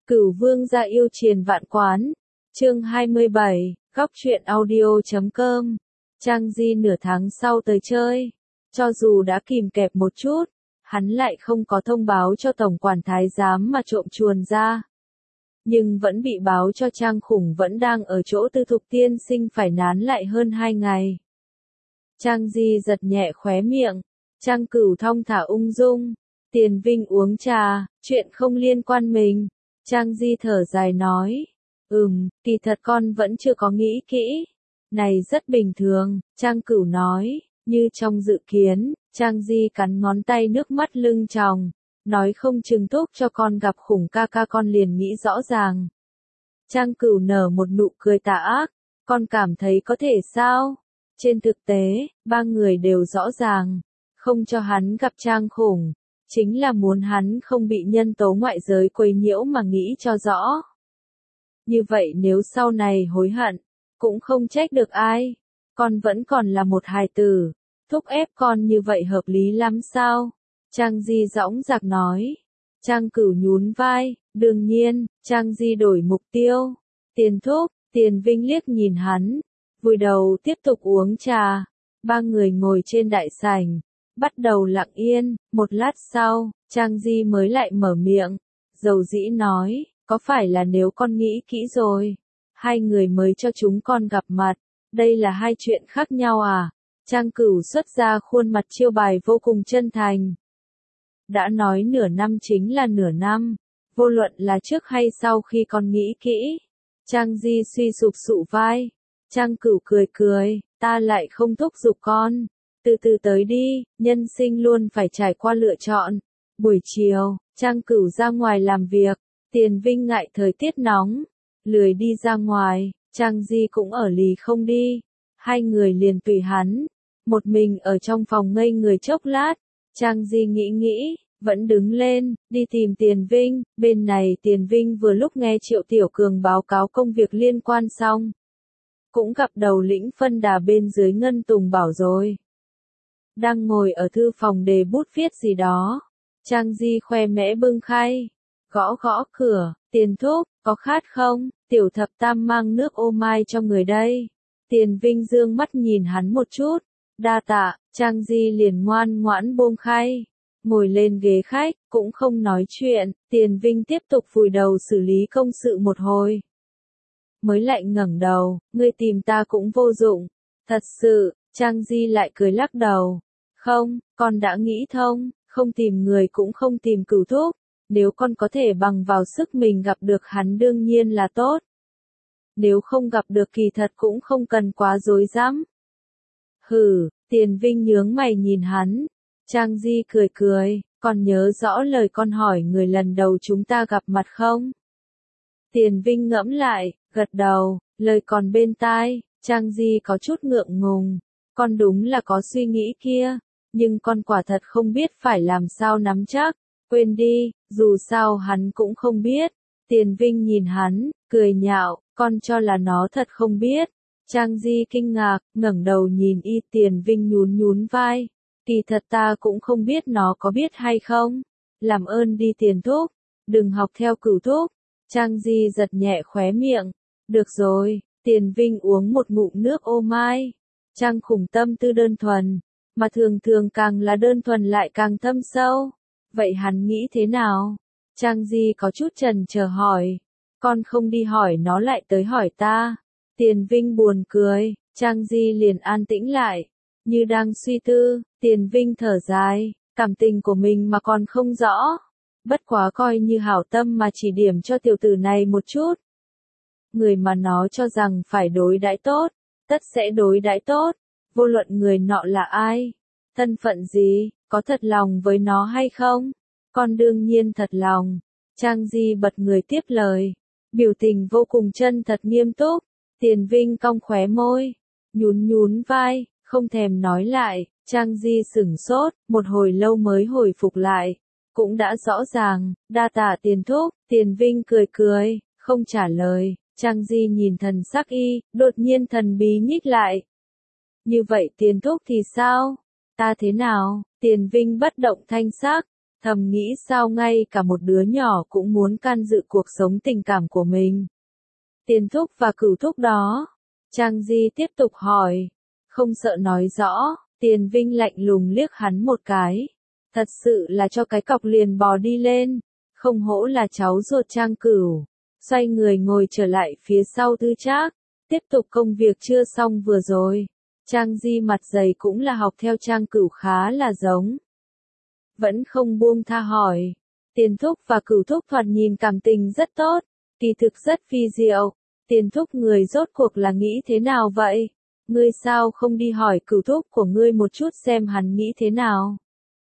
Cửu vương gia yêu triền vạn quán. Chương 27, góc truyện audio.com. Trang Di nửa tháng sau tới chơi. Cho dù đã kìm kẹp một chút, hắn lại không có thông báo cho tổng quản thái giám mà trộm chuồn ra. Nhưng vẫn bị báo cho Trang Khủng vẫn đang ở chỗ Tư Thục tiên sinh phải nán lại hơn 2 ngày. Trang Di giật nhẹ khóe miệng. Trang Cửu thong thả ung dung. Tiền Vinh uống trà, chuyện không liên quan mình. Trang Di thở dài nói. Kỳ thật con vẫn chưa có nghĩ kỹ. Này rất bình thường, Trang Cửu nói, như trong dự kiến. Trang Di cắn ngón tay nước mắt lưng tròng. Nói không chừng Thúc cho con gặp Khủng ca ca con liền nghĩ rõ ràng. Trang Cửu nở một nụ cười tà ác. Con cảm thấy có thể sao? Trên thực tế, ba người đều rõ ràng. Không cho hắn gặp Trang Khủng, chính là muốn hắn không bị nhân tố ngoại giới quấy nhiễu mà nghĩ cho rõ. Như vậy nếu sau này hối hận, cũng không trách được ai. Con vẫn còn là một hài tử. Thúc ép con như vậy hợp lý lắm sao? Trang Di dõng dạc nói. Trang Cửu nhún vai. Đương nhiên, Trang Di đổi mục tiêu. Tiền Thúc, Tiền Vinh liếc nhìn hắn. Vùi đầu tiếp tục uống trà. Ba người ngồi trên đại sảnh. Bắt đầu lặng yên. Một lát sau, Trang Di mới lại mở miệng. Dầu dĩ nói, có phải là nếu con nghĩ kỹ rồi, hai người mới cho chúng con gặp mặt, đây là hai chuyện khác nhau à? Trang Cửu xuất ra khuôn mặt chiêu bài vô cùng chân thành. Đã nói nửa năm chính là nửa năm, vô luận là trước hay sau khi con nghĩ kỹ. Trang Di suy sụp sụ vai. Trang Cửu cười cười, ta lại không thúc giục con. Từ từ tới đi, nhân sinh luôn phải trải qua lựa chọn. Buổi chiều, Trang Cửu ra ngoài làm việc. Tiền Vinh ngại thời tiết nóng, lười đi ra ngoài. Trang Di cũng ở lì không đi. Hai người liền tùy hắn. Một mình ở trong phòng ngây người chốc lát. Trang Di nghĩ, vẫn đứng lên, đi tìm Tiền Vinh. Bên này Tiền Vinh vừa lúc nghe Triệu Tiểu Cường báo cáo công việc liên quan xong. Cũng gặp đầu lĩnh phân đà bên dưới Ngân Tùng Bảo rồi. Đang ngồi ở thư phòng đề bút viết gì đó. Trang Di khoe mẽ bưng khay. Gõ gõ cửa. Tiền Thúc, có khát không? Tiểu Thập Tam mang nước ô mai cho người đây. Tiền Vinh dương mắt nhìn hắn một chút. Đa tạ. Trang Di liền ngoan ngoãn buông khay. Ngồi lên ghế khách, cũng không nói chuyện. Tiền Vinh tiếp tục vùi đầu xử lý công sự một hồi. Mới lại ngẩng đầu, ngươi tìm ta cũng vô dụng. Thật sự. Trang Di lại cười lắc đầu. Không, con đã nghĩ thông, không tìm người cũng không tìm Cửu Thúc. Nếu con có thể bằng vào sức mình gặp được hắn đương nhiên là tốt. Nếu không gặp được kỳ thật cũng không cần quá rối rắm. Hừ, Tiền Vinh nhướng mày nhìn hắn. Trang Di cười cười, còn nhớ rõ lời con hỏi người lần đầu chúng ta gặp mặt không? Tiền Vinh ngẫm lại, gật đầu, lời còn bên tai. Trang Di có chút ngượng ngùng. Con đúng là có suy nghĩ kia, nhưng con quả thật không biết phải làm sao nắm chắc. Quên đi, dù sao hắn cũng không biết. Tiền Vinh nhìn hắn, cười nhạo, con cho là nó thật không biết. Trang Di kinh ngạc, ngẩng đầu nhìn y. Tiền Vinh nhún vai. Kỳ thật ta cũng không biết nó có biết hay không. Làm ơn đi Tiền Thúc, đừng học theo Cửu Thúc. Trang Di giật nhẹ khóe miệng. Được rồi. Tiền Vinh uống một ngụm nước ô mai. Trang Khủng tâm tư đơn thuần, mà thường càng là đơn thuần lại càng thâm sâu. Vậy hắn nghĩ thế nào? Trang Di có chút chần chờ hỏi. Con không đi hỏi nó lại tới hỏi ta. Tiền Vinh buồn cười. Trang Di liền an tĩnh lại. Như đang suy tư. Tiền Vinh thở dài. Cảm tình của mình mà còn không rõ. Bất quá coi như hảo tâm mà chỉ điểm cho tiểu tử này một chút. Người mà nó cho rằng phải đối đãi tốt, tất sẽ đối đãi tốt. Vô luận người nọ là ai, thân phận gì, có thật lòng với nó hay không? Con đương nhiên thật lòng. Trang Di bật người tiếp lời. Biểu tình vô cùng chân thật nghiêm túc. Tiền Vinh cong khóe môi. Nhún vai, không thèm nói lại. Trang Di sửng sốt, một hồi lâu mới hồi phục lại. Cũng đã rõ ràng, đa tạ Tiền Thúc. Tiền Vinh cười, không trả lời. Trang Di nhìn thần sắc y, đột nhiên thần bí nhích lại. Như vậy Tiền Thúc thì sao? Ta thế nào? Tiền Vinh bất động thanh sắc. thầm nghĩ sao ngay cả một đứa nhỏ cũng muốn can dự cuộc sống tình cảm của mình. Tiền thúc và Cửu thúc đó. Trang Di tiếp tục hỏi. Không sợ nói rõ, Tiền Vinh lạnh lùng liếc hắn một cái. Thật sự là cho cái cọc liền bò đi lên, không hổ là cháu ruột Trang Cửu. Xoay người ngồi trở lại phía sau Tư Trác, tiếp tục công việc chưa xong vừa rồi. Trang Di mặt dày cũng là học theo Trang Cửu khá là giống. Vẫn không buông tha hỏi. Tiền thúc và Cửu thúc thoạt nhìn cảm tình rất tốt, kỳ thực rất phi diệu. Tiền thúc người rốt cuộc là nghĩ thế nào vậy? Ngươi sao không đi hỏi Cửu thúc của ngươi một chút xem hắn nghĩ thế nào?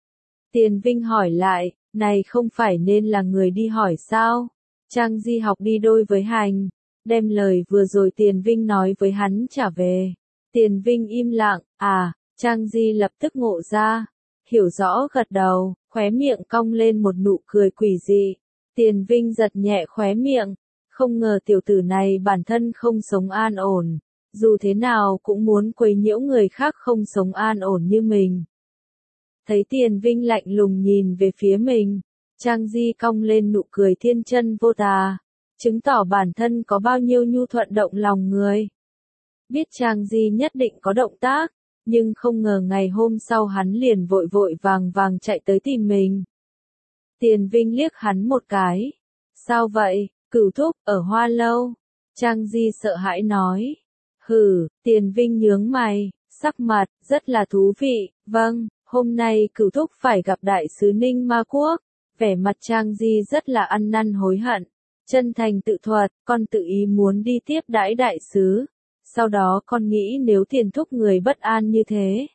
Tiền Vinh hỏi lại, này không phải nên là người đi hỏi sao? Trang Di học đi đôi với hành, đem lời vừa rồi Tiền Vinh nói với hắn trả về. Tiền Vinh im lặng, Trang Di lập tức ngộ ra, hiểu rõ gật đầu, khóe miệng cong lên một nụ cười quỷ dị. Tiền Vinh giật nhẹ khóe miệng, không ngờ tiểu tử này bản thân không sống an ổn, dù thế nào cũng muốn quấy nhiễu người khác không sống an ổn như mình. Thấy Tiền Vinh lạnh lùng nhìn về phía mình, Trang Di cong lên nụ cười thiên chân vô tà, chứng tỏ bản thân có bao nhiêu nhu thuận động lòng người. Biết Trang Di nhất định có động tác, nhưng không ngờ ngày hôm sau hắn liền vội vội vàng vàng chạy tới tìm mình. Tiền Vinh liếc hắn một cái. Sao vậy, Cửu thúc, ở Hoa Lâu? Trang Di sợ hãi nói. Hừ, Tiền Vinh nhướng mày, sắc mặt, rất là thú vị, vâng, hôm nay Cửu thúc phải gặp đại sứ Ninh Ma Quốc. Vẻ mặt Trang Di rất là ăn năn hối hận, chân thành tự thuật, con tự ý muốn đi tiếp đãi đại sứ. Sau đó con nghĩ nếu Tiền thúc người bất an như thế,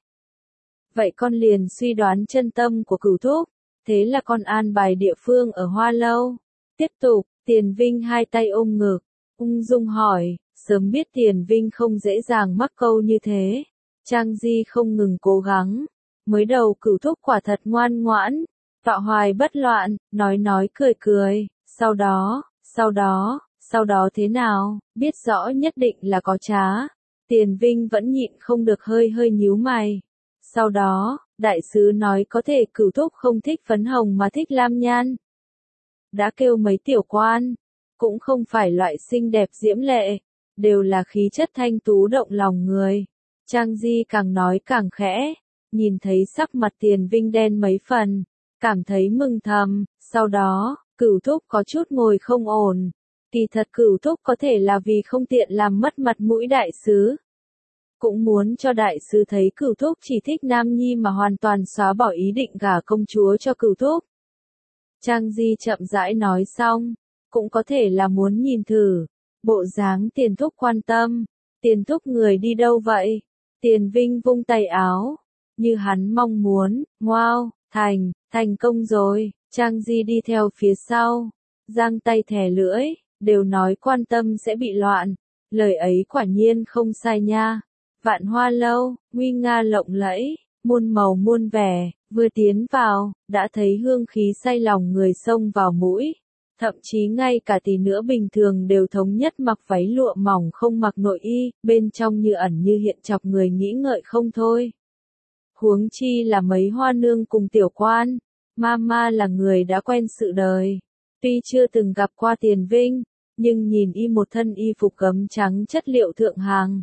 vậy con liền suy đoán chân tâm của Cửu thúc, thế là con an bài địa phương ở Hoa Lâu. Tiếp tục, Tiền Vinh hai tay ôm ngực, ung dung hỏi, sớm biết Tiền Vinh không dễ dàng mắc câu như thế. Trang Di không ngừng cố gắng, mới đầu Cửu thúc quả thật ngoan ngoãn, tọa hoài bất loạn, nói cười cười, sau đó thế nào, biết rõ nhất định là có trá. Tiền Vinh vẫn nhịn không được hơi nhíu mày. Sau đó, đại sứ nói có thể Cửu thúc không thích phấn hồng mà thích lam nhan. Đã kêu mấy tiểu quan, cũng không phải loại xinh đẹp diễm lệ, đều là khí chất thanh tú động lòng người. Trang Di càng nói càng khẽ, nhìn thấy sắc mặt Tiền Vinh đen mấy phần, cảm thấy mừng thầm, sau đó, Cửu thúc có chút ngồi không ổn. Kỳ thật Cửu thúc có thể là vì không tiện làm mất mặt mũi đại sứ. Cũng muốn cho đại sứ thấy Cửu thúc chỉ thích nam nhi mà hoàn toàn xóa bỏ ý định gả công chúa cho Cửu thúc. Trang Di chậm rãi nói xong, cũng có thể là muốn nhìn thử, bộ dáng Tiền thúc quan tâm. Tiền thúc người đi đâu vậy? Tiền Vinh vung tay áo, như hắn mong muốn, wow, thành công rồi. Trang Di đi theo phía sau, giang tay thè lưỡi, đều nói quan tâm sẽ bị loạn, lời ấy quả nhiên không sai nha. Vạn Hoa Lâu, nguy nga lộng lẫy, muôn màu muôn vẻ, vừa tiến vào, đã thấy hương khí say lòng người xông vào mũi. Thậm chí ngay cả tỷ nữ bình thường đều thống nhất mặc váy lụa mỏng không mặc nội y, bên trong như ẩn như hiện chọc người nghĩ ngợi không thôi. Huống chi là mấy hoa nương cùng tiểu quan, Mama là người đã quen sự đời. Tuy chưa từng gặp qua Tiền Vinh, nhưng nhìn y một thân y phục gấm trắng chất liệu thượng hàng.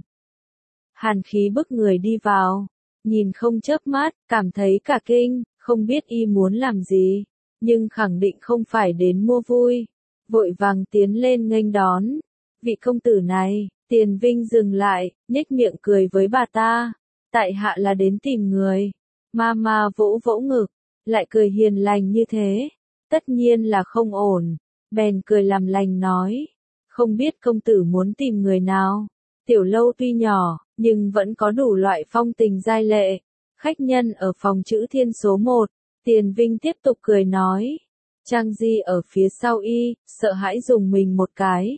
Hàn khí bức người đi vào, nhìn không chớp mắt, cảm thấy cả kinh, không biết y muốn làm gì, nhưng khẳng định không phải đến mua vui. Vội vàng tiến lên nghênh đón. Vị công tử này, Tiền Vinh dừng lại, nhếch miệng cười với bà ta. Tại hạ là đến tìm người. Mama vỗ vỗ ngực, lại cười hiền lành như thế. Tất nhiên là không ổn. Bèn cười làm lành nói. Không biết công tử muốn tìm người nào. Tiểu lâu tuy nhỏ, nhưng vẫn có đủ loại phong tình giai lệ. Khách nhân ở phòng chữ thiên số 1. Tiền Vinh tiếp tục cười nói. Trang Di ở phía sau y, sợ hãi dùng mình một cái.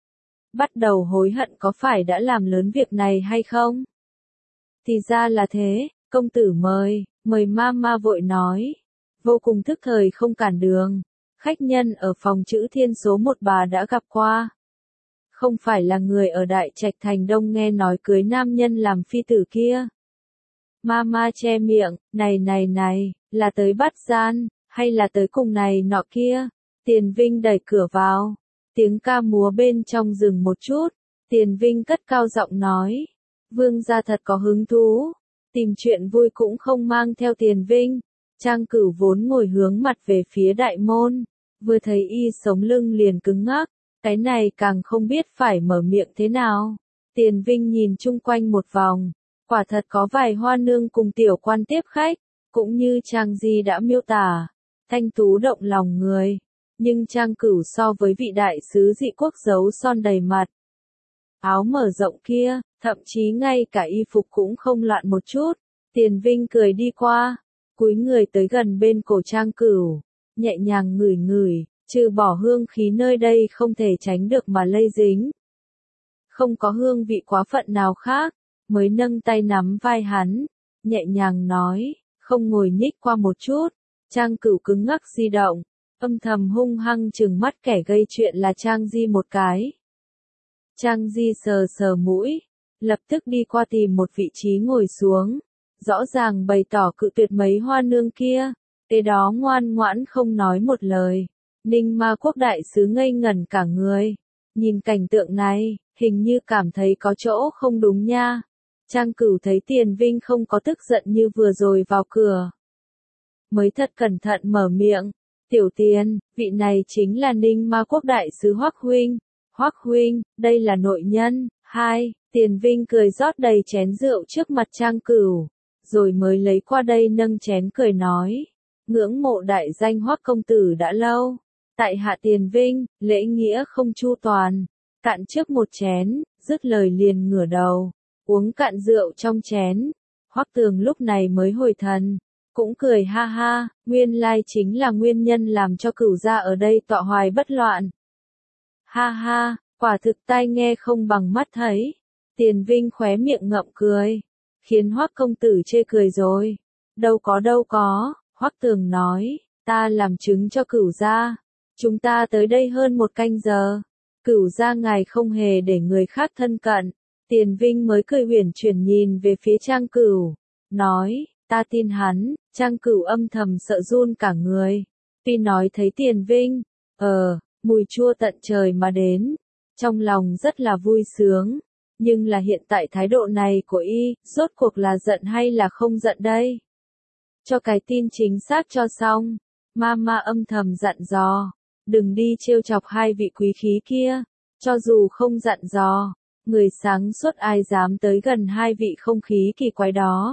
Bắt đầu hối hận có phải đã làm lớn việc này hay không? Thì ra là thế, công tử mời Mama vội nói. Vô cùng thức thời không cản đường. Khách nhân ở phòng chữ thiên số 1 bà đã gặp qua. Không phải là người ở Đại Trạch Thành Đông nghe nói cưới nam nhân làm phi tử kia. Mama che miệng, này, là tới bắt gian. hay là tới cùng này nọ kia. Tiền Vinh đẩy cửa vào, tiếng ca múa bên trong dừng một chút, Tiền Vinh cất cao giọng nói, Vương gia thật có hứng thú, tìm chuyện vui cũng không mang theo Tiền Vinh. Trang Cửu vốn ngồi hướng mặt về phía đại môn, vừa thấy y sống lưng liền cứng ngắc, cái này càng không biết phải mở miệng thế nào. Tiền Vinh nhìn chung quanh một vòng, quả thật có vài hoa nương cùng tiểu quan tiếp khách, cũng như Trang Di đã miêu tả, thanh tú động lòng người, nhưng Trang Cửu so với vị đại sứ dị quốc giấu son đầy mặt. Áo mở rộng kia, thậm chí ngay cả y phục cũng không loạn một chút. Tiền Vinh cười đi qua, cúi người tới gần bên cổ Trang Cửu, nhẹ nhàng ngửi ngửi, trừ bỏ hương khí nơi đây không thể tránh được mà lây dính. Không có hương vị quá phận nào khác, mới nâng tay nắm vai hắn, nhẹ nhàng nói, không ngồi nhích qua một chút. Trang Cửu cứng ngắc di động, âm thầm hung hăng trừng mắt kẻ gây chuyện là Trang Di một cái. Trang Di sờ sờ mũi, lập tức đi qua tìm một vị trí ngồi xuống, rõ ràng bày tỏ cự tuyệt mấy hoa nương kia, kế đó ngoan ngoãn không nói một lời. Ninh Ma Quốc đại sứ ngây ngẩn cả người, nhìn cảnh tượng này, hình như cảm thấy có chỗ không đúng nha. Trang Cửu thấy Tiền Vinh không có tức giận như vừa rồi vào cửa, mới thật cẩn thận mở miệng, tiểu Tiền, vị này chính là Ninh Ma Quốc đại sứ Hoắc huynh. Hoắc huynh, đây là nội nhân. Hai, Tiền Vinh cười rót đầy chén rượu trước mặt Trang Cửu, rồi mới lấy qua đây nâng chén cười nói, ngưỡng mộ đại danh Hoắc công tử đã lâu. Tại hạ Tiền Vinh, lễ nghĩa không chu toàn, cạn trước một chén, dứt lời liền ngửa đầu, uống cạn rượu trong chén. Hoắc Tường lúc này mới hồi thần, cũng cười ha ha, nguyên lai chính là nguyên nhân làm cho Cửu gia ở đây tọa hoài bất loạn. Ha ha, quả thực tai nghe không bằng mắt thấy. Tiền Vinh khóe miệng ngậm cười, khiến Hoắc công tử chê cười rồi. Đâu có, Hoắc Tường nói, ta làm chứng cho Cửu gia. Chúng ta tới đây hơn một canh giờ, Cửu gia ngài không hề để người khác thân cận. Tiền Vinh mới cười uyển chuyển nhìn về phía Trang Cửu, nói, ta tin hắn. Trang Cửu âm thầm sợ run cả người, tuy nói thấy Tiền Vinh, mùi chua tận trời mà đến, trong lòng rất là vui sướng, nhưng là hiện tại thái độ này của y, rốt cuộc là giận hay là không giận đây? Cho cái tin chính xác cho xong, Mama âm thầm dặn dò, đừng đi trêu chọc hai vị quý khí kia, cho dù không dặn dò, người sáng suốt ai dám tới gần hai vị không khí kỳ quái đó.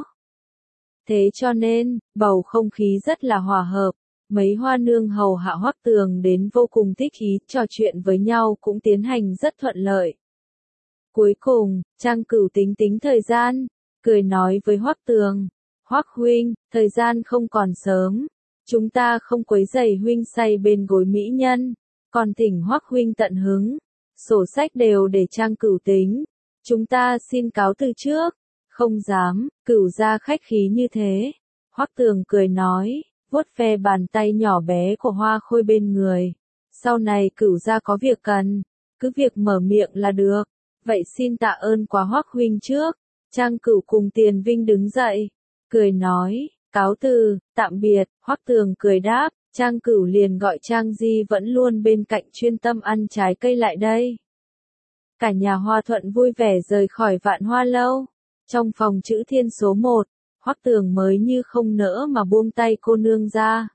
Thế cho nên, bầu không khí rất là hòa hợp. Mấy hoa nương hầu hạ Hoắc Tường đến vô cùng thích ý, trò chuyện với nhau cũng tiến hành rất thuận lợi. Cuối cùng, Trang Cửu tính tính thời gian, cười nói với Hoắc Tường, Hoắc huynh, thời gian không còn sớm, chúng ta không quấy rầy huynh say bên gối mỹ nhân, còn thỉnh Hoắc huynh tận hứng, sổ sách đều để Trang Cửu tính, chúng ta xin cáo từ trước. Không dám, Cửu gia khách khí như thế. Hoắc Tường cười nói, vuốt ve bàn tay nhỏ bé của Hoa Khôi bên người. Sau này Cửu gia có việc cần, cứ việc mở miệng là được. Vậy xin tạ ơn quá Hoắc huynh trước. Trang Cửu cùng Tiền Vinh đứng dậy, cười nói, cáo từ, tạm biệt. Hoắc Tường cười đáp, Trang Cửu liền gọi Trang Di vẫn luôn bên cạnh chuyên tâm ăn trái cây lại đây. Cả nhà Hoa Thuận vui vẻ rời khỏi Vạn Hoa lâu. Trong phòng chữ thiên số 1, Hoắc Tường mới như không nỡ mà buông tay cô nương ra.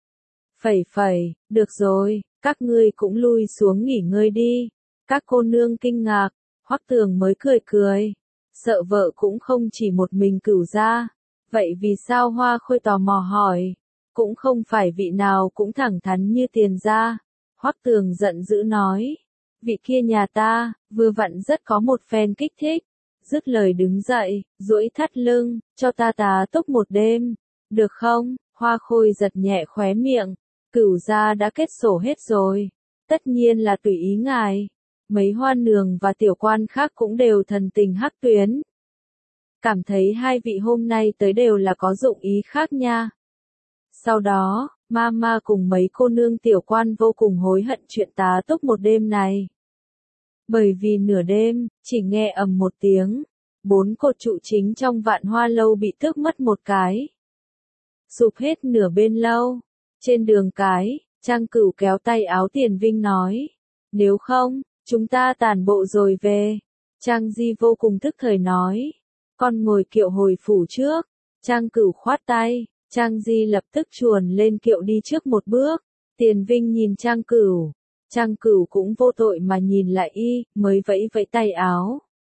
Phẩy, được rồi, các ngươi cũng lui xuống nghỉ ngơi đi. Các cô nương kinh ngạc, Hoắc Tường mới cười, sợ vợ cũng không chỉ một mình Cửu gia. Vậy vì sao Hoa Khôi tò mò hỏi, cũng không phải vị nào cũng thẳng thắn như Tiền gia. Hoắc Tường giận dữ nói, vị kia nhà ta, vừa vặn rất có một phen kích thích. Dứt lời đứng dậy, duỗi thắt lưng, cho ta tá túc một đêm, được không? Hoa Khôi giật nhẹ khóe miệng, Cửu gia đã kết sổ hết rồi, tất nhiên là tùy ý ngài. Mấy hoa nương và tiểu quan khác cũng đều thần tình hắc tuyến. Cảm thấy hai vị hôm nay tới đều là có dụng ý khác nha. Sau đó, Mama cùng mấy cô nương tiểu quan vô cùng hối hận chuyện tá túc một đêm này. Bởi vì nửa đêm, chỉ nghe ầm một tiếng, 4 cột trụ chính trong Vạn Hoa lâu bị tước mất một cái. Sụp hết nửa bên lâu. Trên đường cái, Trang Cửu kéo tay áo Tiền Vinh nói. Nếu không, chúng ta tản bộ rồi về. Trang Di vô cùng thức thời nói. Con ngồi kiệu hồi phủ trước. Trang Cửu khoát tay. Trang Di lập tức chuồn lên kiệu đi trước một bước. Tiền Vinh nhìn Trang Cửu. Trang Cửu cũng vô tội mà nhìn lại y, mới vẫy vẫy tay áo.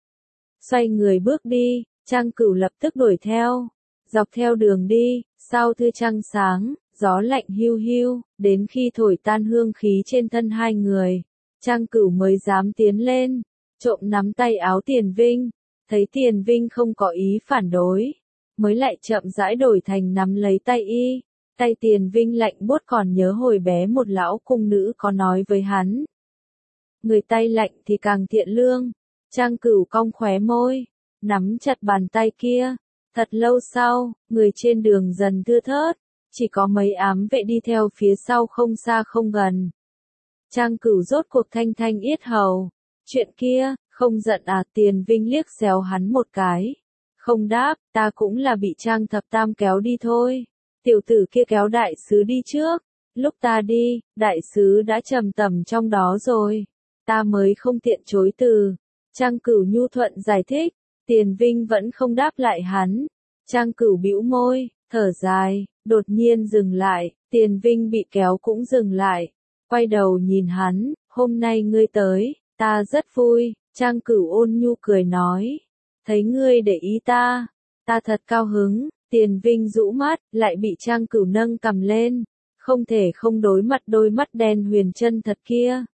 Xoay người bước đi, Trang Cửu lập tức đuổi theo. Dọc theo đường đi, sau thưa trăng sáng, gió lạnh hiu hiu, đến khi thổi tan hương khí trên thân hai người, Trang Cửu mới dám tiến lên, trộm nắm tay áo Tiền Vinh, thấy Tiền Vinh không có ý phản đối, mới lại chậm rãi đổi thành nắm lấy tay y. Tay Tiền Vinh lạnh buốt còn nhớ hồi bé một lão cung nữ có nói với hắn. Người tay lạnh thì càng thiện lương. Trang Cửu cong khóe môi, nắm chặt bàn tay kia. Thật lâu sau, người trên đường dần thưa thớt, chỉ có mấy ám vệ đi theo phía sau không xa không gần. Trang Cửu rốt cuộc thanh thanh yết hầu. Chuyện kia, không giận à? Tiền Vinh liếc xéo hắn một cái. Không đáp, ta cũng là bị Trang Thập Tam kéo đi thôi. Tiểu tử kia kéo đại sứ đi trước. Lúc ta đi, đại sứ đã trầm tầm trong đó rồi. Ta mới không tiện chối từ. Trang Cửu nhu thuận giải thích. Tiền Vinh vẫn không đáp lại hắn. Trang Cửu bĩu môi, thở dài, đột nhiên dừng lại. Tiền Vinh bị kéo cũng dừng lại. Quay đầu nhìn hắn, hôm nay ngươi tới, ta rất vui. Trang Cửu ôn nhu cười nói. Thấy ngươi để ý ta thật cao hứng. Tiền Vinh rũ mắt, lại bị Trang Cửu nâng cầm lên. Không thể không đối mặt đôi mắt đen huyền chân thật kia.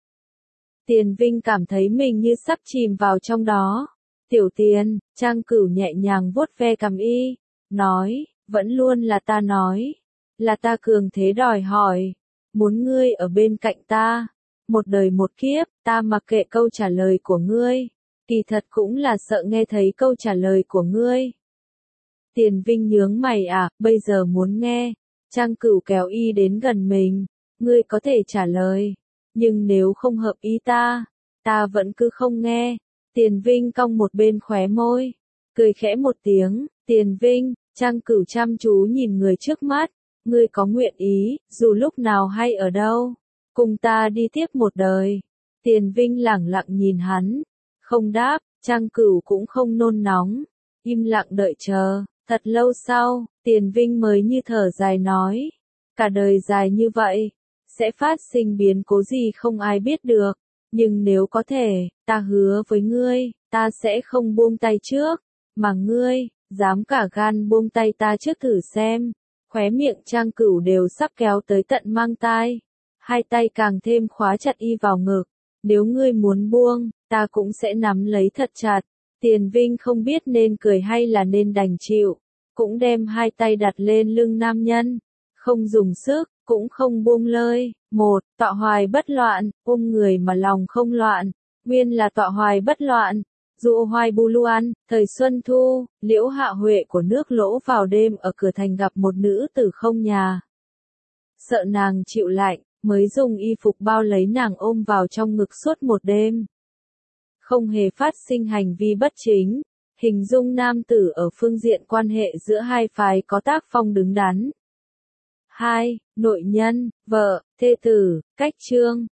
Tiền Vinh cảm thấy mình như sắp chìm vào trong đó. Tiểu Tiền, Trang Cửu nhẹ nhàng vuốt ve cằm y, nói, vẫn luôn là ta nói. Là ta cường thế đòi hỏi. Muốn ngươi ở bên cạnh ta. Một đời một kiếp, ta mặc kệ câu trả lời của ngươi. Kỳ thật cũng là sợ nghe thấy câu trả lời của ngươi. Tiền Vinh nhướng mày à, bây giờ muốn nghe. Trang Cửu kéo y đến gần mình. Ngươi có thể trả lời. Nhưng nếu không hợp ý ta vẫn cứ không nghe. Tiền Vinh cong một bên khóe môi. Cười khẽ một tiếng. Tiền Vinh, Trang Cửu chăm chú nhìn người trước mắt. Ngươi có nguyện ý, dù lúc nào hay ở đâu, cùng ta đi tiếp một đời. Tiền Vinh lẳng lặng nhìn hắn. Không đáp, Trang Cửu cũng không nôn nóng. Im lặng đợi chờ. Thật lâu sau, Tiền Vinh mới như thở dài nói. Cả đời dài như vậy, sẽ phát sinh biến cố gì không ai biết được. Nhưng nếu có thể, ta hứa với ngươi, ta sẽ không buông tay trước. Mà ngươi, dám cả gan buông tay ta trước thử xem. Khóe miệng Trang Cửu đều sắp kéo tới tận mang tai. Hai tay càng thêm khóa chặt y vào ngực. Nếu ngươi muốn buông, ta cũng sẽ nắm lấy thật chặt. Tiền Vinh không biết nên cười hay là nên đành chịu. Cũng đem hai tay đặt lên lưng nam nhân. Không dùng sức, cũng không buông lơi. Một, tọa hoài bất loạn, ôm người mà lòng không loạn. Nguyên là tọa hoài bất loạn. Dụ hoài bu luan, thời xuân thu, Liễu Hạ Huệ của nước Lỗ vào đêm ở cửa thành gặp một nữ tử không nhà. Sợ nàng chịu lạnh, mới dùng y phục bao lấy nàng ôm vào trong ngực suốt một đêm. Không hề phát sinh hành vi bất chính, hình dung nam tử ở phương diện quan hệ giữa hai phái có tác phong đứng đắn. 2. Nội nhân, vợ, thê tử, cách chương.